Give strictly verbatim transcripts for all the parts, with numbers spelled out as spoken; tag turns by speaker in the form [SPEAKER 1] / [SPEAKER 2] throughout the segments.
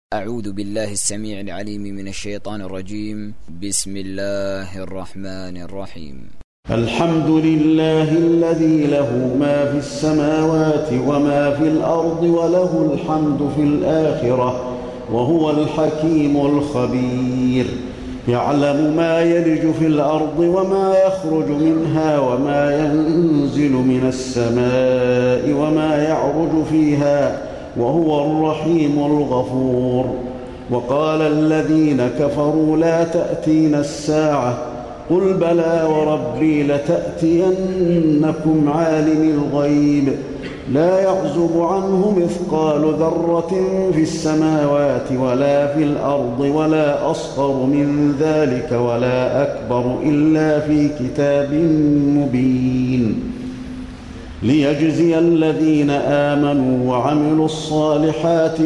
[SPEAKER 1] أعوذ بالله السميع العليم من الشيطان الرجيم. بسم الله الرحمن الرحيم.
[SPEAKER 2] الحمد لله الذي له ما في السماوات وما في الأرض وله الحمد في الآخرة وهو الحكيم الخبير. يعلم ما يلج في الأرض وما يخرج منها وما ينزل من السماء وما يعرج فيها وهو الرحيم الغفور. وقال الذين كفروا لا تأتينا الساعة قل بلى وربي لتأتينكم عالم الغيب لا يعزب عنه مثقال ذرة في السماوات ولا في الأرض ولا أصغر من ذلك ولا أكبر إلا في كتاب مبين ليجزي الذين آمنوا وعملوا الصالحات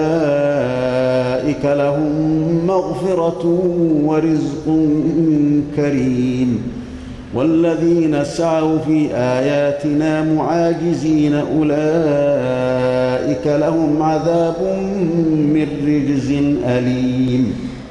[SPEAKER 2] أولئك لهم مغفرة ورزق كريم. والذين سعوا في آياتنا معاجزين أولئك لهم عذاب من رجز أليم.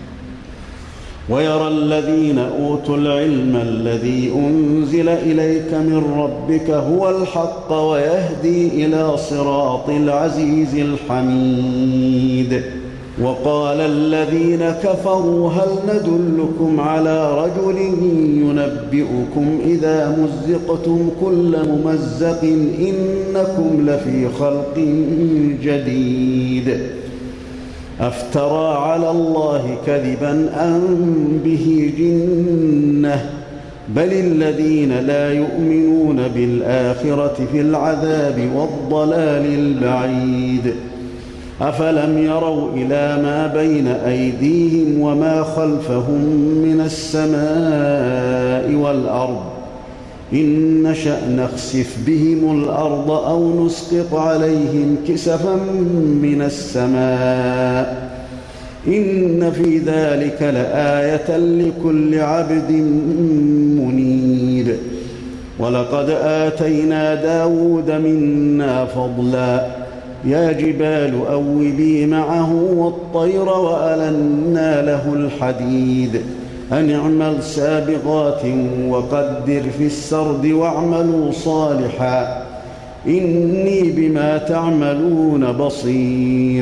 [SPEAKER 2] ويرى الذين أوتوا العلم الذي أنزل إليك من ربك هو الحق ويهدي إلى صراط العزيز الحميد. وقال الذين كفروا هل ندلكم على رجل ينبئكم إذا مزقتم كل ممزق إنكم لفي خلق جديد أفترى على الله كذبا أم به جنة بل الذين لا يؤمنون بالآخرة في العذاب والضلال البعيد. أفلم يروا إلى ما بين أيديهم وما خلفهم من السماء والأرض إن نشأ نخسف بهم الأرض أو نسقط عليهم كسفا من السماء إن في ذلك لآية لكل عبد منيب. ولقد آتينا داود منا فضلا يا جبال أوبي معه والطير وألنا له الحديد أن اعمل سابغات وقدر في السرد واعملوا صالحا إني بما تعملون بصير.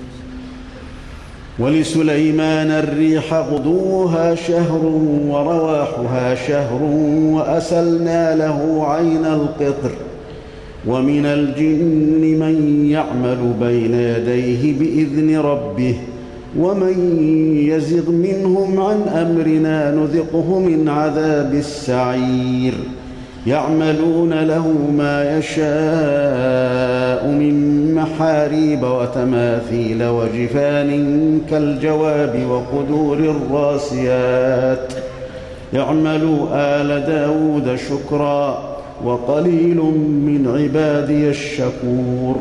[SPEAKER 2] ولسليمان الريح غدوها شهر ورواحها شهر وأسلنا له عين القطر ومن الجن من يعمل بين يديه بإذن ربه ومن يزغ منهم عن أمرنا نذقه من عذاب السعير. يعملون له ما يشاء من محاريب وتماثيل وجفان كالجواب وقدور الراسيات. يعملوا آل داود شكرا وقليل من عبادي الشكور.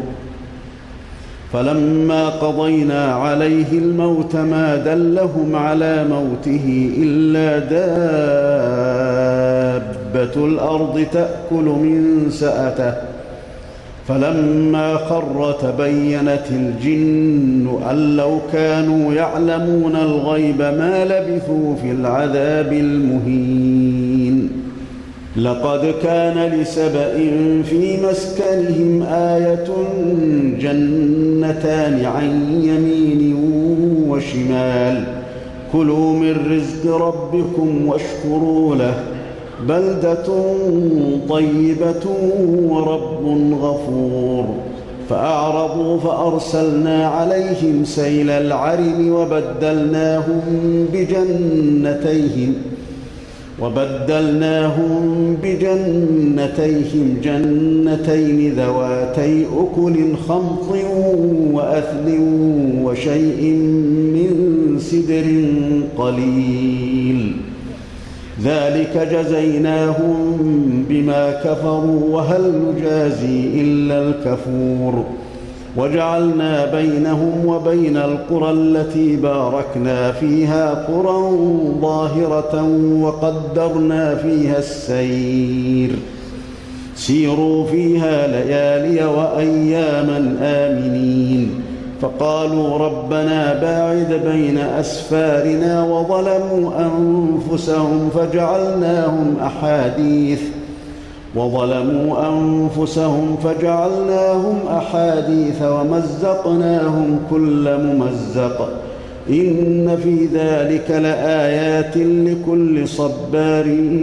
[SPEAKER 2] فلما قضينا عليه الموت ما دلهم على موته إلا دابة الأرض تأكل من سأته فلما خر تبينت الجن أن لو كانوا يعلمون الغيب ما لبثوا في العذاب المهين. لقد كان لسبإ في مسكنهم آية جنتان عن يمين وشمال كلوا من رزق ربكم واشكروا له بلدة طيبة ورب غفور. فأعرضوا فأرسلنا عليهم سيل العرم وبدلناهم بجنتيهم وبدلناهم بجنتيهم جنتين ذواتي أكل خمط وأثل وشيء من سدر قليل ذلك جزيناهم بما كفروا وهل نجازي إلا الكفور. وجعلنا بينهم وبين القرى التي باركنا فيها قرى ظاهرة وقدرنا فيها السير سيروا فيها ليالي وأياما آمنين فقالوا ربنا باعد بين أسفارنا وظلموا أنفسهم فجعلناهم أحاديث وظلموا أنفسهم فجعلناهم أحاديث ومزقناهم كل ممزق إن في ذلك لآيات لكل صبار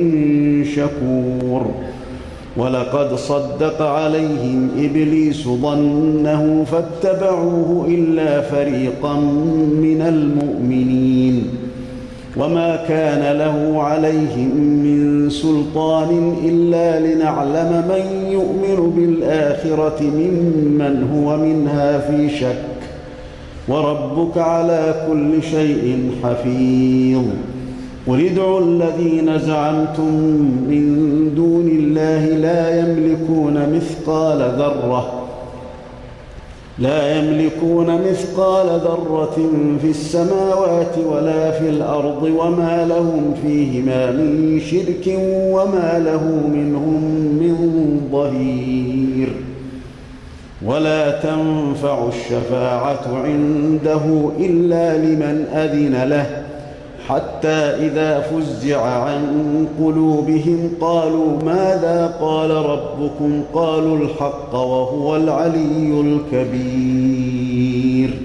[SPEAKER 2] شكور ولقد صدق عليهم إبليس ظنه فاتبعوه إلا فريقا من المؤمنين وما كان له عليهم من سلطان إلا لنعلم من يؤمن بالآخرة ممن هو منها في شك وربك على كل شيء حفيظ قل ادعوا الذين زعمتم من دون الله لا يملكون مثقال ذرة لا يملكون مثقال ذرة في السماوات ولا في الأرض وما لهم فيهما من شرك وما له منهم من ظهير ولا تنفع الشفاعة عنده إلا لمن أذن له حتى إذا فزع عن قلوبهم قالوا ماذا قال ربكم قالوا الحق وهو العلي الكبير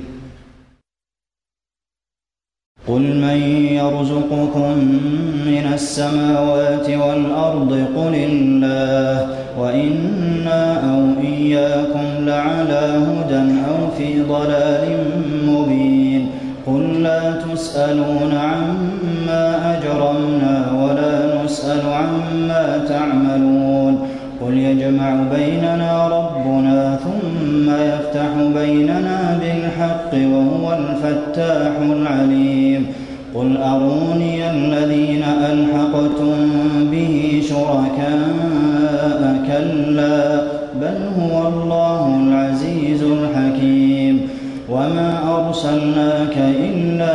[SPEAKER 3] قل من يرزقكم من السماوات والأرض قل الله وإنا أو إياكم لعلى هدى أو في ضلال مبين قل لا تسألون عما أجرمنا ولا نسأل عما تعملون قل يجمع بيننا ربنا ثم يفتح بيننا بالحق وهو الفتاح العليم قل أروني الذين ألحقتم به شركاء كلا بل هو الله العزيز الحكيم وما أرسلناك إلا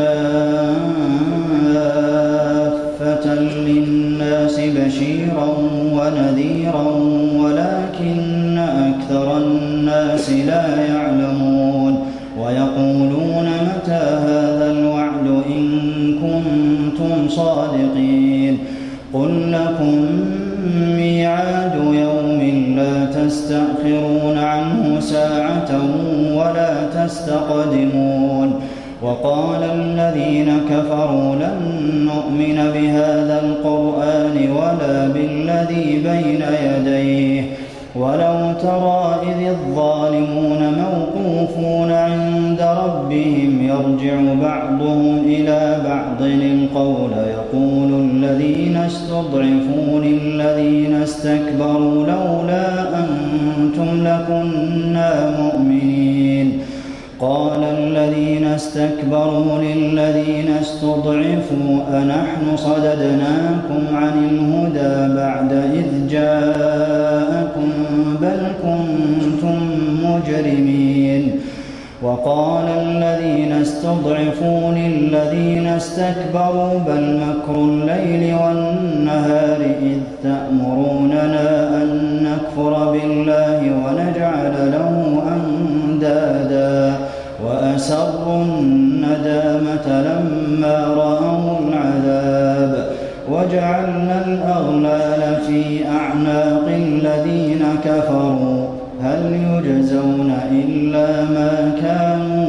[SPEAKER 3] كافة للناس بشيرا ونذيرا ولكن أكثر الناس لا يعلمون ويقولون متى هذا الوعد إن كنتم صادقين قل لكم ميعاد يوم لا تستأخرون عنه ساعة ولا تستقدمون وقال الذين كفروا لن نؤمن بهذا القرآن ولا بالذي بين يديه ولو ترى إذ الظالمون موقوفون عند ربهم يرجع بعضهم إلى بعض القول يقول الذين استضعفوا للذين استكبروا لولا أنتم لكنا مؤمنين قال الذين استكبروا للذين استضعفوا أنحن صددناكم عن الهدى بعد إذ جاءكم بل كنتم مجرمين وقال الذين استضعفوا للذين استكبروا بل مكر الليل والنهار إذ تأمروننا أن نكفر بالله ونجعل له أندادا وأسروا الندامة لما رأوا العذاب وجعلنا الأغلال في أعناق الذين كفروا هل يجزون إلا ما كانوا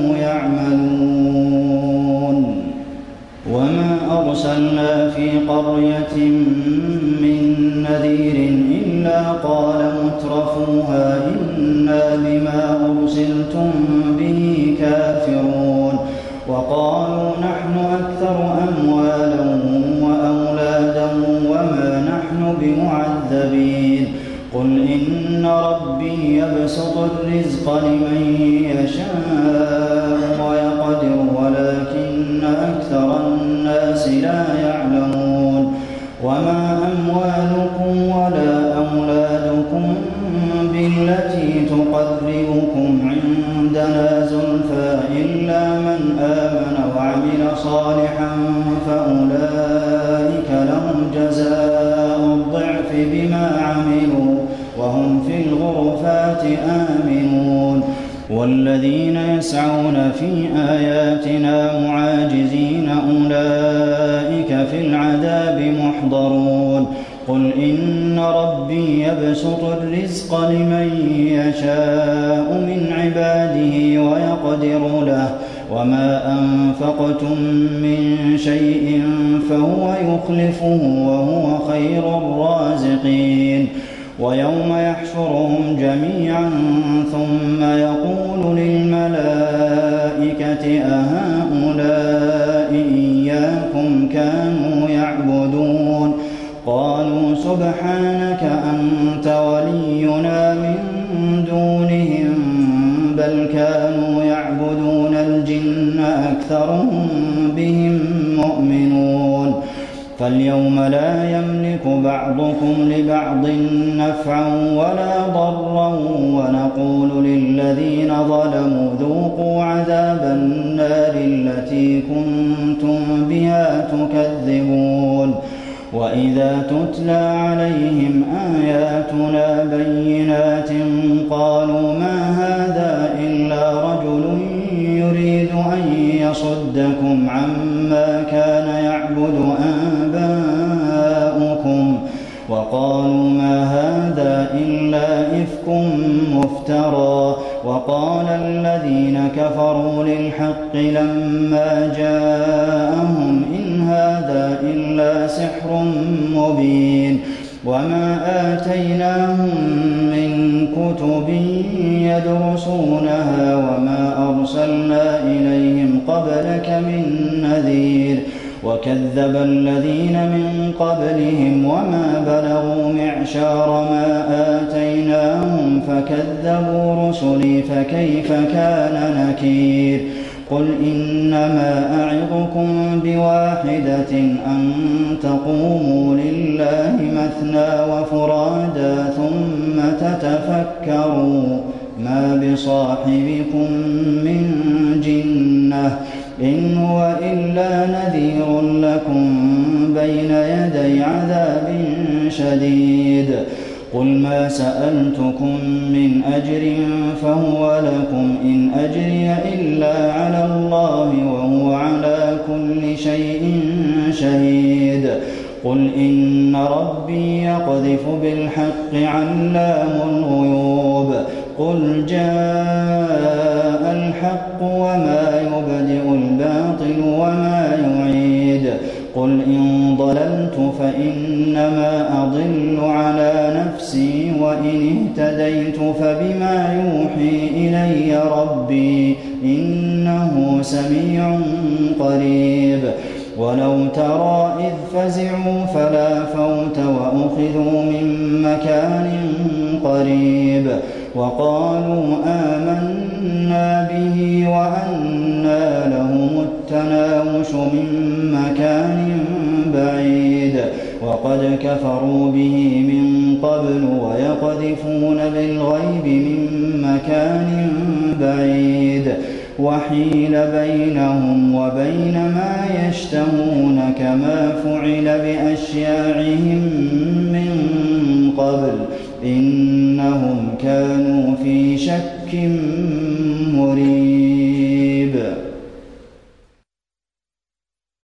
[SPEAKER 3] يعملون وما أرسلنا في قرية من نذير إلا قال مترفوها إنا بما أرسلتم به كافرون وقالوا نحن أكثر أموالا وأولادا وما نحن بمعذبين قل إن ربي يبسط الرزق لمن يشاء ويقدر ولكن أكثر الناس لا يعلمون وما أموالكم ولا أولادكم بالتي تقربكم عندنا زلفى إلا من آمن وعمل صالحا فأولئك لهم جزاء الضعف بما عملوا وهم في الغرفات آمنون والذين يسعون في آياتنا معاجزين أولئك في العذاب محضرون قل إن ربي يبسط الرزق لمن يشاء من عباده ويقدر له وما أنفقتم من شيء فهو يخلفه وهو خير الرازقين ويوم يحشرهم جميعا ثم يقول للملائكة أهؤلاء إياكم كانوا يعبدون قالوا سبحانك أنت ولينا من دونهم بل كانوا يعبدون الجن أكثرهم بهم مؤمنون فاليوم لا يملك بعضكم لبعض نفعا ولا ضرا ونقول للذين ظلموا ذوقوا عذاب النار التي كنتم بها تكذبون وإذا تتلى عليهم آياتنا بينات قالوا ما هذا إلا رجل يريد أن يصدكم عما كان يعبد آباؤكم وقالوا ما هذا إلا إفك مفترى وقال الذين كفروا للحق لما جاءهم إن هذا إلا سحر مبين وما آتيناهم من كتب يدرسونها وما أرسلنا إليهم قبلك من نذير وكذب الذين من قبلهم وما بلغوا معشار ما آتيناهم فكذبوا رسلي فكيف كان نكير قل إنما أعظكم بواحدة أن تقوموا لله مثنى وفرادا ثم تتفكروا ما بصاحبكم من جنة إن هو إلا نذير لكم بين يدي عذاب شديد قل ما سألتكم من أجر فهو لكم إن أجري إلا على الله وهو على كل شيء شهيد قل إن ربي يقذف بالحق علام الغيوب قل جاء الحق وما يبدئ الباطل وما يعيد قل إن ضللت فإنما أضل على نفسي وإن اهتديت فبما يوحي إلي ربي إنه سميع قريب ولو ترى إذ فزعوا فلا فوت وأخذوا من مكان قريب وقالوا آمنا به وأنى لهم التناوش من مكان بعيد وقد كفروا به من قبل ويقذفون بالغيب من مكان بعيد وحيل بينهم وبين ما يشتهون كما فعل بأشياعهم من قبل إنهم كانوا في شك